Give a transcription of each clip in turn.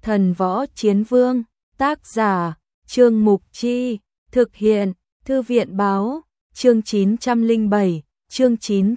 Thần Võ Chiến Vương, tác giả, Trương Mục Chi, thực hiện, Thư viện báo, chương 907, chương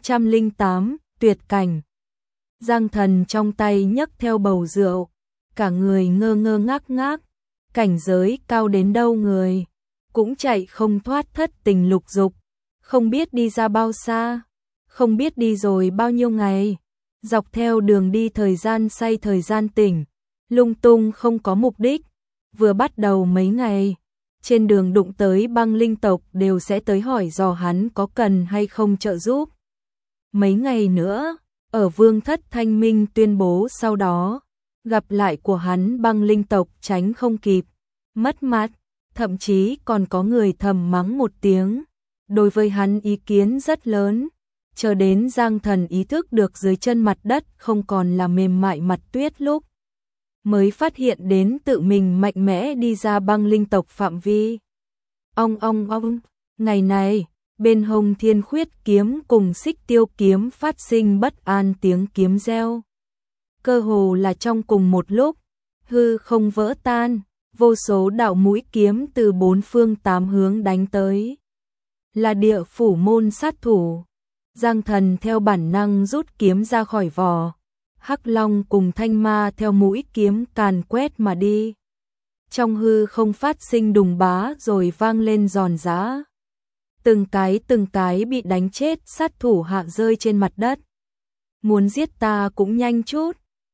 908, tuyệt cảnh. Giang Thần trong tay nhấc theo bầu rượu, cả người ngơ ngơ ngác ngác, cảnh giới cao đến đâu người, cũng chạy không thoát thất tình lục dục, không biết đi ra bao xa, không biết đi rồi bao nhiêu ngày, dọc theo đường đi thời gian say thời gian tỉnh, lung tung không có mục đích, vừa bắt đầu mấy ngày, trên đường đụng tới băng linh tộc đều sẽ tới hỏi dò hắn có cần hay không trợ giúp. Mấy ngày nữa, ở Vương Thất Thanh Minh tuyên bố sau đó, gặp lại của hắn băng linh tộc tránh không kịp, mất mặt, thậm chí còn có người thầm mắng một tiếng. Đối với hắn ý kiến rất lớn, chờ đến Giang Thần ý thức được dưới chân mặt đất không còn là mềm mại mặt tuyết lúc, mới phát hiện đến tự mình mạnh mẽ đi ra băng linh tộc phạm vi. Ong, ngày này, bên hông Thiên Khuyết kiếm cùng Xích Tiêu kiếm phát sinh bất an tiếng kiếm reo. Cơ hồ là trong cùng một lúc, hư không vỡ tan, vô số đạo mũi kiếm từ bốn phương tám hướng đánh tới. Là địa phủ môn sát thủ. Giang Thần theo bản năng rút kiếm ra khỏi vỏ. Hắc Long cùng Thanh Ma theo mũi kiếm càn quét mà đi. Trong hư không phát sinh đùng bá rồi vang lên giòn giã. Từng cái bị đánh chết sát thủ hạ rơi trên mặt đất. Muốn giết ta cũng nhanh chút.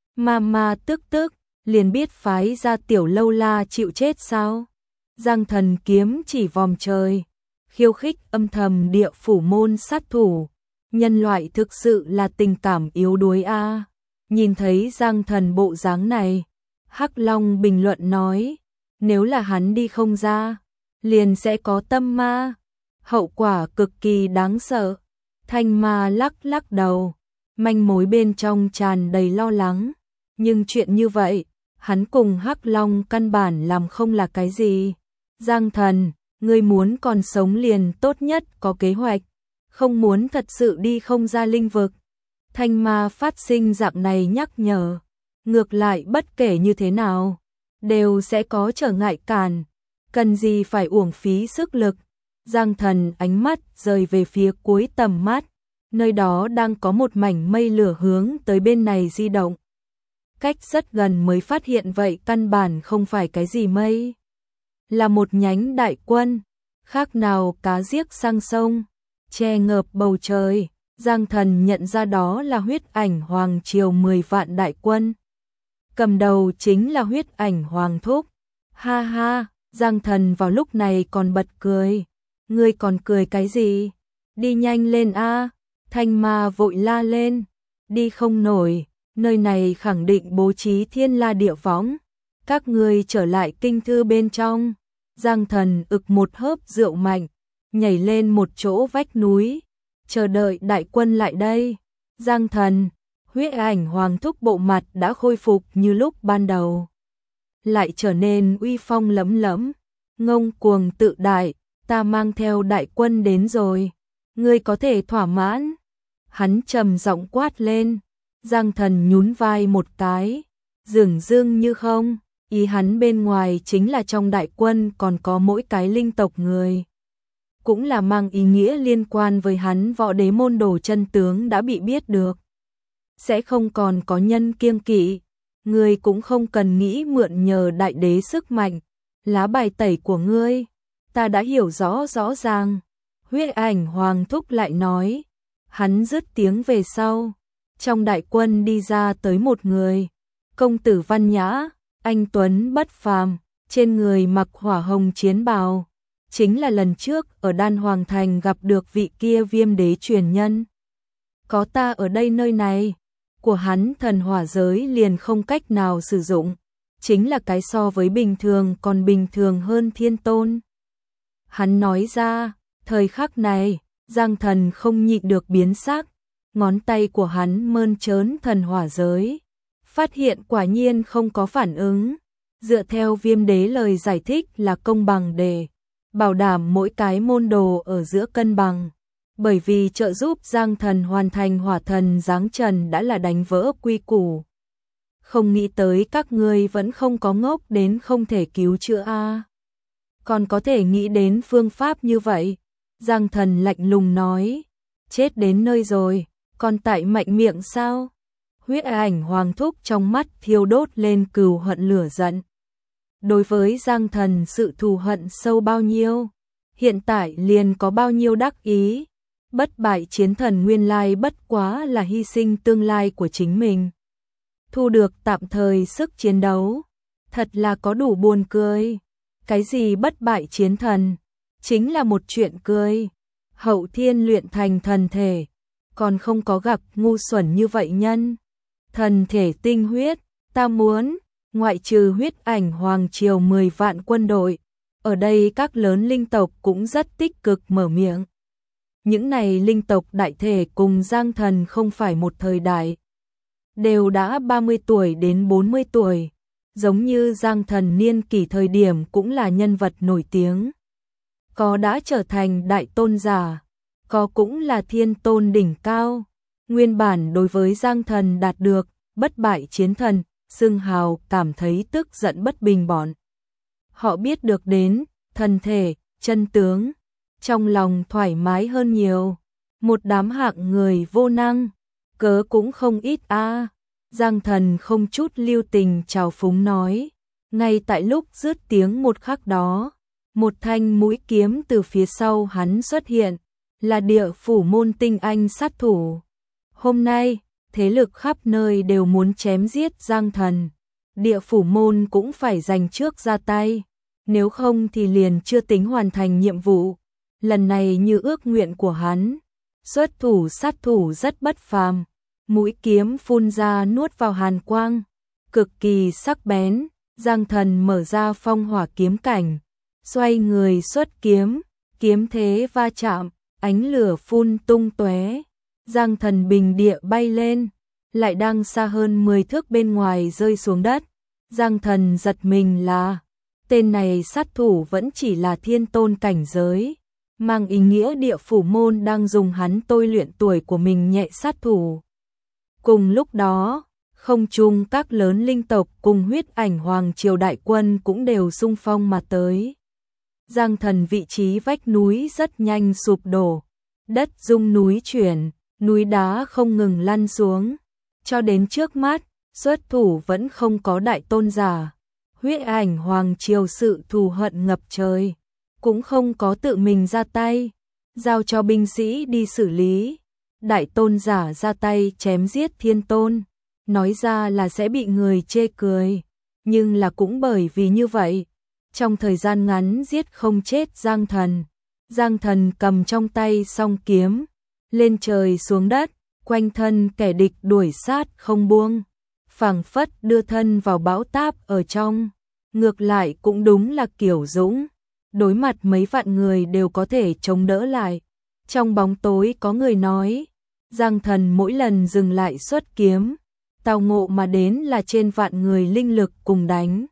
Ma tức, liền biết phái ra tiểu lâu la chịu chết sao. Giang Thần kiếm chỉ vòm trời, khiêu khích âm thầm địa phủ môn sát thủ. Nhân loại thực sự là tình cảm yếu đuối a. Nhìn thấy Giang Thần bộ dáng này, Hắc Long bình luận nói, nếu là hắn đi không ra, liền sẽ có tâm ma, hậu quả cực kỳ đáng sợ. Thanh Ma lắc đầu, manh mối bên trong tràn đầy lo lắng, nhưng chuyện như vậy, hắn cùng Hắc Long căn bản làm không là cái gì. Giang Thần, ngươi muốn còn sống liền tốt nhất có kế hoạch, không muốn thật sự đi không ra linh vực. Thanh Ma phát sinh dạng này nhắc nhở, ngược lại bất kể như thế nào, đều sẽ có trở ngại cản, cần gì phải uổng phí sức lực. Giang Thần ánh mắt rời về phía cuối tầm mắt, nơi đó đang có một mảnh mây lửa hướng tới bên này di động. Cách rất gần mới phát hiện vậy căn bản không phải cái gì mây, là một nhánh đại quân, khác nào cá giết sang sông, che ngợp bầu trời. Giang Thần nhận ra đó là Huyết Ảnh Hoàng Triều 10 vạn đại quân. Cầm đầu chính là Huyết Ảnh Hoàng Thúc. Ha ha, Giang Thần vào lúc này còn bật cười. Ngươi còn cười cái gì? Đi nhanh lên a! Thanh Ma vội la lên. Đi không nổi, nơi này khẳng định bố trí thiên la địa võng. Các ngươi trở lại kinh thư bên trong. Giang Thần ực một hớp rượu mạnh, nhảy lên một chỗ vách núi, chờ đợi đại quân lại đây. Giang Thần, Huyết Ảnh Hoàng Thúc bộ mặt đã khôi phục như lúc ban đầu, lại trở nên uy phong lẫm lẫm, ngông cuồng tự đại. Ta mang theo đại quân đến rồi, ngươi có thể thỏa mãn? Hắn trầm giọng quát lên. Giang Thần nhún vai một cái, dửng dưng như không, ý hắn bên ngoài chính là trong đại quân còn có mỗi cái linh tộc người. Cũng là mang ý nghĩa liên quan với hắn Võ Đế môn đồ chân tướng đã bị biết được. Sẽ không còn có nhân kiêng kỵ, ngươi cũng không cần nghĩ mượn nhờ đại đế sức mạnh, lá bài tẩy của ngươi, ta đã hiểu rõ ràng. Huyết Ảnh Hoàng Thúc lại nói, hắn dứt tiếng về sau, trong đại quân đi ra tới một người, công tử văn nhã, anh tuấn bất phàm, trên người mặc hỏa hồng chiến bào. Chính là lần trước ở Đan Hoàng Thành gặp được vị kia Viêm Đế truyền nhân. Có ta ở đây nơi này, của hắn thần hỏa giới liền không cách nào sử dụng, chính là cái so với bình thường còn bình thường hơn thiên tôn. Hắn nói ra, thời khắc này, Giang Thần không nhịn được biến sắc, ngón tay của hắn mơn trớn thần hỏa giới, phát hiện quả nhiên không có phản ứng. Dựa theo Viêm Đế lời giải thích là công bằng để bảo đảm mỗi cái môn đồ ở giữa cân bằng, bởi vì trợ giúp Giang Thần hoàn thành hỏa thần giáng trần đã là đánh vỡ quy củ. không nghĩ tới các ngươi vẫn không có ngốc đến không thể cứu chữa a. Còn có thể nghĩ đến phương pháp như vậy. Giang Thần lạnh lùng nói, chết đến nơi rồi, còn tại mạnh miệng sao? Huyết ảnh Hoàng Thúc trong mắt thiêu đốt lên cừu hận lửa giận. Đối với Giang Thần sự thù hận sâu bao nhiêu, hiện tại liền có bao nhiêu đắc ý. Bất bại chiến thần nguyên lai bất quá là hy sinh tương lai của chính mình. Thu được tạm thời sức chiến đấu, thật là có đủ buồn cười. Cái gì bất bại chiến thần, chính là một chuyện cười. Hậu thiên luyện thành thần thể, còn không có gặp ngu xuẩn như vậy nhân. Thần thể tinh huyết, ta muốn, ngoại trừ huyết ảnh Hoàng Triều 10 vạn quân đội, ở đây các lớn linh tộc cũng rất tích cực mở miệng. Những này linh tộc đại thể cùng Giang Thần không phải một thời đại, đều đã 30 tuổi đến 40 tuổi, giống như Giang Thần niên kỷ thời điểm cũng là nhân vật nổi tiếng. Có đã trở thành đại tôn giả, có cũng là thiên tôn đỉnh cao. Nguyên bản đối với Giang Thần đạt được bất bại chiến thần xưng hào cảm thấy tức giận bất bình bọn. Họ biết được đến thần thể, chân tướng, trong lòng thoải mái hơn nhiều. Một đám hạng người vô năng, cớ cũng không ít a. Giang Thần không chút lưu tình trào phúng nói. Ngay tại lúc dứt tiếng một khắc đó, một thanh mũi kiếm từ phía sau hắn xuất hiện, là Địa Phủ môn tinh anh sát thủ. Hôm nay, thế lực khắp nơi đều muốn chém giết Giang Thần. Địa Phủ môn cũng phải giành trước ra tay, nếu không thì liền chưa tính hoàn thành nhiệm vụ. Lần này như ước nguyện của hắn, xuất thủ sát thủ rất bất phàm. Mũi kiếm phun ra nuốt vào hàn quang, cực kỳ sắc bén. Giang Thần mở ra phong hỏa kiếm cảnh, xoay người xuất kiếm, kiếm thế va chạm, ánh lửa phun tung tóe. Giang Thần bình địa bay lên, lại đang xa hơn 10 thước bên ngoài rơi xuống đất. Giang Thần giật mình là, tên này sát thủ vẫn chỉ là thiên tôn cảnh giới, mang ý nghĩa Địa Phủ môn đang dùng hắn tôi luyện tuổi của mình nhẹ sát thủ. Cùng lúc đó, không trung các lớn linh tộc cùng huyết ảnh Hoàng Triều đại quân cũng đều xung phong mà tới. Giang Thần vị trí vách núi rất nhanh sụp đổ, đất rung núi chuyển, núi đá không ngừng lăn xuống. Cho đến trước mắt, xuất thủ vẫn không có đại tôn giả. Huyết ảnh Hoàng Triều sự thù hận ngập trời, cũng không có tự mình ra tay, giao cho binh sĩ đi xử lý. Đại tôn giả ra tay chém giết thiên tôn, nói ra là sẽ bị người chê cười, nhưng là cũng bởi vì như vậy, trong thời gian ngắn giết không chết Giang Thần. Giang Thần cầm trong tay song kiếm, lên trời xuống đất, quanh thân kẻ địch đuổi sát không buông, phảng phất đưa thân vào bão táp ở trong. Ngược lại cũng đúng là kiểu dũng, đối mặt mấy vạn người đều có thể chống đỡ lại. Trong bóng tối có người nói, Giang Thần mỗi lần dừng lại xuất kiếm, tào ngộ mà đến là trên vạn người linh lực cùng đánh.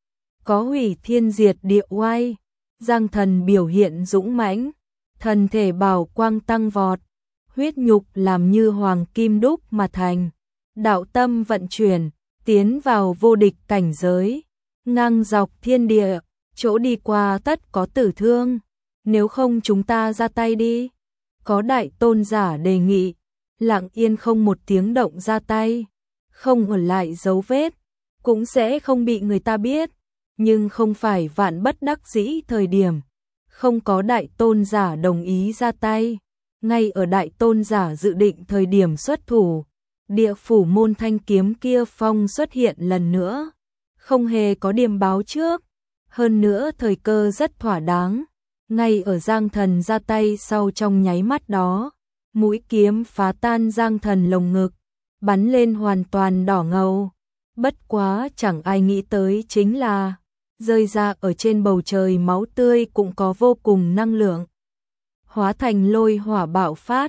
Có hủy thiên diệt địa oai. Giang Thần biểu hiện dũng mãnh, thần thể bảo quang tăng vọt, huyết nhục làm như hoàng kim đúc mà thành, đạo tâm vận chuyển, tiến vào vô địch cảnh giới, ngang dọc thiên địa, chỗ đi qua tất có tử thương, nếu không chúng ta ra tay đi. Có đại tôn giả đề nghị, lặng yên không một tiếng động ra tay, không ở lại dấu vết, cũng sẽ không bị người ta biết. Nhưng không phải vạn bất đắc dĩ thời điểm, không có đại tôn giả đồng ý ra tay. Ngay ở đại tôn giả dự định thời điểm xuất thủ, Địa Phủ môn thanh kiếm kia phong xuất hiện lần nữa, không hề có điềm báo trước. Hơn nữa thời cơ rất thỏa đáng, ngay ở Giang Thần ra tay sau trong nháy mắt đó, mũi kiếm phá tan Giang Thần lồng ngực, bắn lên hoàn toàn đỏ ngầu. Bất quá chẳng ai nghĩ tới chính là rơi ra ở trên bầu trời máu tươi cũng có vô cùng năng lượng, hóa thành lôi hỏa bạo phát,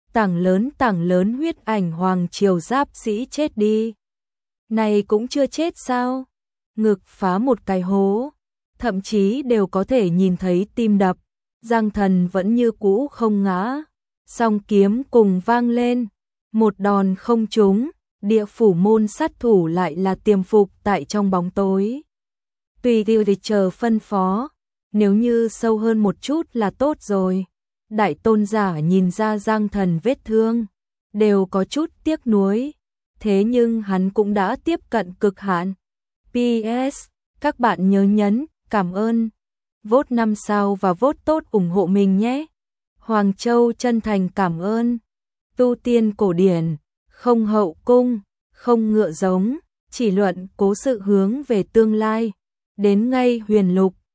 tảng lớn huyết ảnh Hoàng Triều giáp sĩ chết đi. Này cũng chưa chết sao? Ngực phá một cái hố, thậm chí đều có thể nhìn thấy tim đập. Giang Thần vẫn như cũ không ngã, song kiếm cùng vang lên, một đòn không trúng, địa phủ môn sát thủ lại là tiềm phục tại trong bóng tối. Tùy điều địch chờ phân phó, nếu như sâu hơn một chút là tốt rồi. Đại tôn giả nhìn ra Giang Thần vết thương, đều có chút tiếc nuối, thế nhưng hắn cũng đã tiếp cận cực hạn. PS, các bạn nhớ nhấn cảm ơn, vote 5 sao và vote tốt ủng hộ mình nhé. Hoàng Châu chân thành cảm ơn. Tu tiên cổ điển, không hậu cung, không ngựa giống, chỉ luận cố sự hướng về tương lai. Đến ngay huyền lục,